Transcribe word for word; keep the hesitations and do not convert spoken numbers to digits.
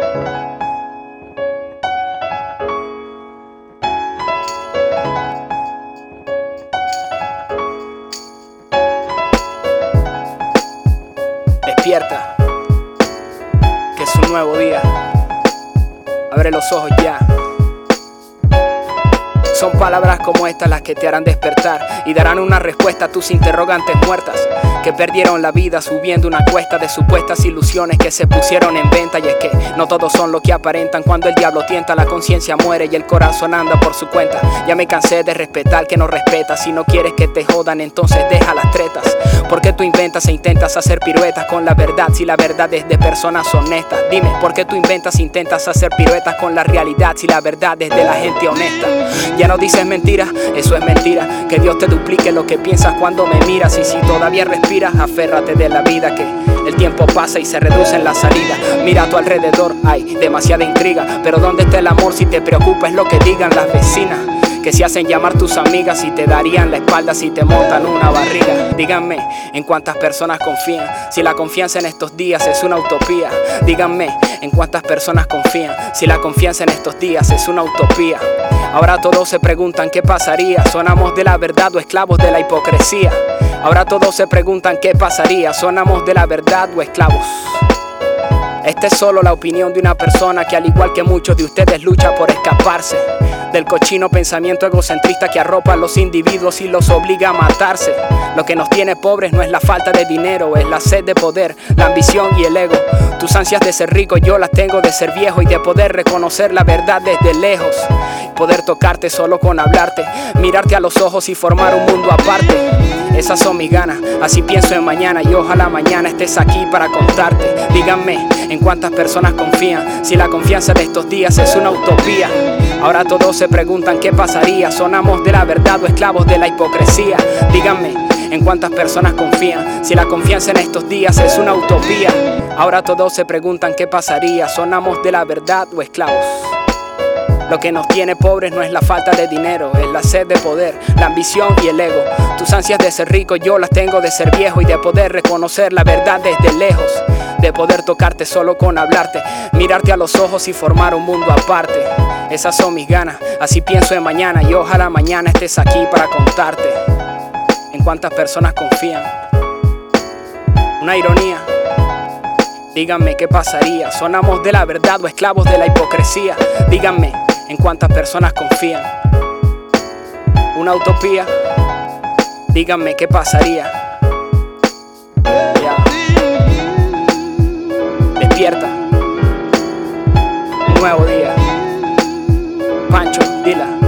Despierta, que es un nuevo día. Abre los ojos ya. Son palabras como estas las que te harán despertar y darán una respuesta a tus interrogantes muertas, que perdieron la vida subiendo una cuesta de supuestas ilusiones que se pusieron en venta. Y es que no todos son lo que aparentan. Cuando el diablo tienta, la conciencia muere y el corazón anda por su cuenta. Ya me cansé de respetar que no respetas. Si no quieres que te jodan, entonces deja las tretas. ¿Por qué tú inventas e intentas hacer piruetas con la verdad si la verdad es de personas honestas? Dime, ¿por qué tú inventas e intentas hacer piruetas con la realidad si la verdad es de la gente honesta? Ya no dices mentira, eso es mentira. Que Dios te duplique lo que piensas cuando me miras. Y si todavía respiras, aférrate de la vida, que el tiempo pasa y se reduce en la salida. Mira a tu alrededor, hay demasiada intriga. Pero ¿dónde está el amor si te preocupa es lo que digan las vecinas? Que se hacen llamar tus amigas y te darían la espalda si te montan una barriga. Díganme, ¿en cuántas personas confían? Si la confianza en estos días es una utopía. Díganme, ¿en cuántas personas confían? Si la confianza en estos días es una utopía. Ahora todos se preguntan qué pasaría. ¿Sonamos de la verdad o esclavos de la hipocresía? Ahora todos se preguntan qué pasaría. ¿Sonamos de la verdad o esclavos? Esta es solo la opinión de una persona que, al igual que muchos de ustedes, lucha por escaparse del cochino pensamiento egocentrista que arropa a los individuos y los obliga a matarse. Lo que nos tiene pobres no es la falta de dinero, es la sed de poder, la ambición y el ego. Tus ansias de ser rico yo las tengo de ser viejo y de poder reconocer la verdad desde lejos. Poder tocarte solo con hablarte, mirarte a los ojos y formar un mundo aparte. Esas son mis ganas, así pienso en mañana y ojalá mañana estés aquí para contarte. Díganme, ¿en cuántas personas confían? Si la confianza de estos días es una utopía. Ahora todos se preguntan qué pasaría. ¿Sonamos de la verdad o esclavos de la hipocresía? Díganme, ¿en cuántas personas confían? Si la confianza en estos días es una utopía. Ahora todos se preguntan qué pasaría. ¿Sonamos de la verdad o esclavos? Lo que nos tiene pobres no es la falta de dinero, es la sed de poder, la ambición y el ego. Tus ansias de ser rico yo las tengo de ser viejo y de poder reconocer la verdad desde lejos. De poder tocarte solo con hablarte, mirarte a los ojos y formar un mundo aparte. Esas son mis ganas, así pienso en mañana y ojalá mañana estés aquí para contarte. ¿En cuántas personas confían? Una ironía. Díganme qué pasaría. ¿Sonamos de la verdad o esclavos de la hipocresía? Díganme, ¿en cuántas personas confían? Una utopía. Díganme qué pasaría. Ya. Despierta. Un nuevo día. Pancho, dila.